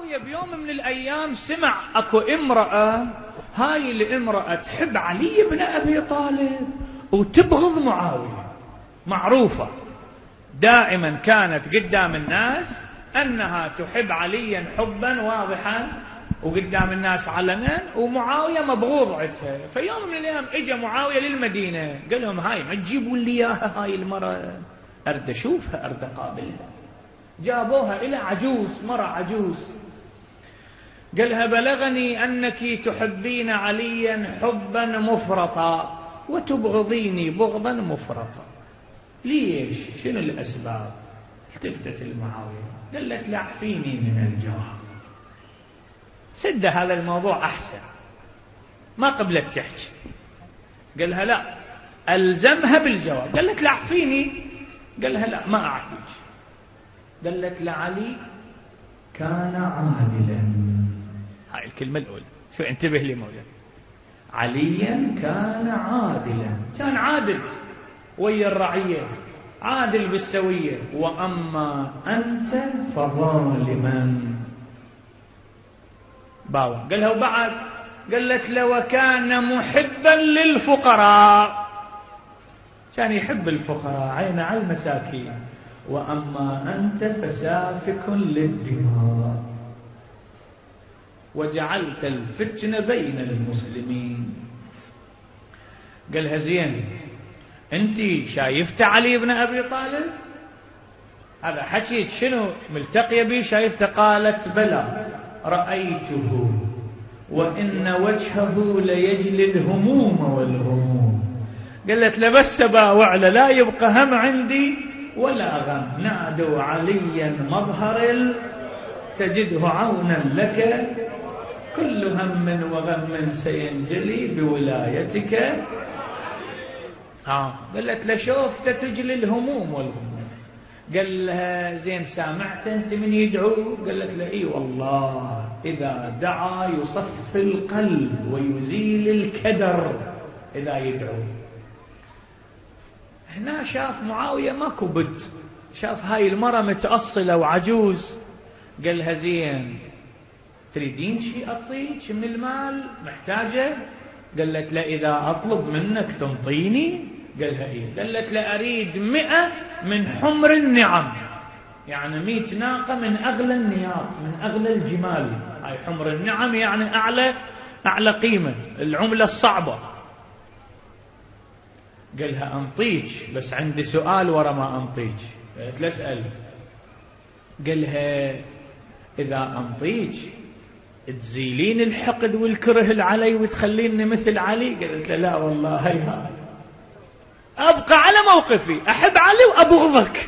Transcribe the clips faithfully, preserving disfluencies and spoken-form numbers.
معاوية بيوم من الأيام سمع أكو امرأة، هاي الامرأة تحب علي بن أبي طالب وتبغض معاوية، معروفة دائما كانت قدام الناس أنها تحب عليا حبا واضحا وقدام الناس علنا، ومعاوية مبغوض عندها. فيوم من الأيام إجا معاوية للمدينة قال لهم هاي ما تجيبوا لي إياها، هاي المرأة أرد أشوفها أرد أقابلها. جابوها إلى عجوز، مرة عجوز، قالها بلغني أنك تحبين عليا حبا مفرطا وتبغضيني بغضا مفرطا، ليش؟ شنو الأسباب؟ التفتت المعاوية قالت لعفيني من الجواب، سد هذا الموضوع أحسن، ما قبلت تحكي. قالها لا ألزمها بالجواب، قالت لعفيني، قالها لا ما أعفيك. قالت لعلي كان عادلا، هاي الكلمة الأولى، شو انتبه لي مولاي، عليا كان عادلا، كان عادل ويا الرعية، عادل بالسوية، وأما أنت فظالما. باوع قالها وبعد قالت لو كان محبا للفقراء، كان يحب الفقراء عين على المساكين، وأما أنت فسافك للدماء وجعلت الفتنة بين المسلمين. قالها زين أنت شايفت علي بن أبي طالب؟ هذا حكيت شنو ملتقية به شايفته؟ قالت بلى رأيته وإن وجهه ليجلي الهموم والغموم. قالت لبس باوعلة لا يبقى هم عندي ولا غم، نادوا عليا مظهر تجده عونا لك، كل هم وغم سينجلي بولايتك. آه. قالت لشوفت تجلي الهموم والغموم. قال لها زين سامعت أنت من يدعو؟ قالت له إي والله إذا دعا يصفي القلب ويزيل الكدر إذا يدعو. هنا شاف معاوية ماكو بد، شاف هاي المرة متأصلة وعجوز، قال لها زين تريدين شيء أعطيك من المال محتاجة؟ قالت لا إذا أطلب منك تنطيني؟ قالها إيه. قالت لا أريد مئة من حمر النعم، يعني مئة ناقة من أغلى النياط، من أغلى الجمال. هاي حمر النعم يعني أعلى أعلى قيمة، العملة الصعبة. قالها أنطيك بس عندي سؤال ورا ما أنطيك. قالت لا اسأل. قالها إذا أنطيك تزيلين الحقد والكره العلي وتخليني مثل علي؟ قالت له لا والله هاي هاي أبقى على موقفي، أحب علي وأبغضك.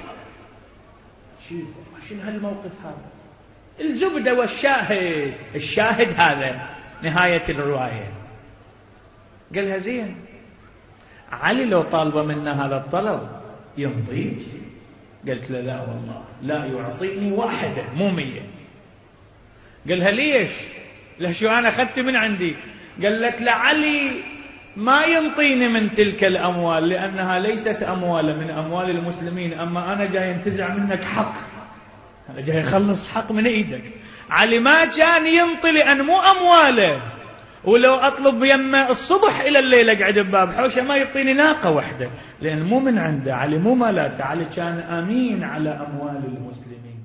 شنو هالموقف هذا؟ الزبدة والشاهد، الشاهد هذا نهاية الرواية. قالها زين علي لو طالبه منا هذا الطلب ينطيك؟ قلت له لا والله لا يعطيني واحدة مو مية. قالها ليش؟ له شو أنا أخذت من عندي؟ قالت لعلي ما ينطيني من تلك الأموال لأنها ليست أموال من أموال المسلمين، أما أنا جاي ينتزع منك حق، أنا جاي يخلص حق من إيدك. علي ما كان ينطي لأن مو أمواله، ولو أطلب يمه الصبح إلى الليل أقعد بباب حوشة ما يعطيني ناقة واحدة، لأن مو من عنده، علي مو مالاته، علي كان أمين على أموال المسلمين.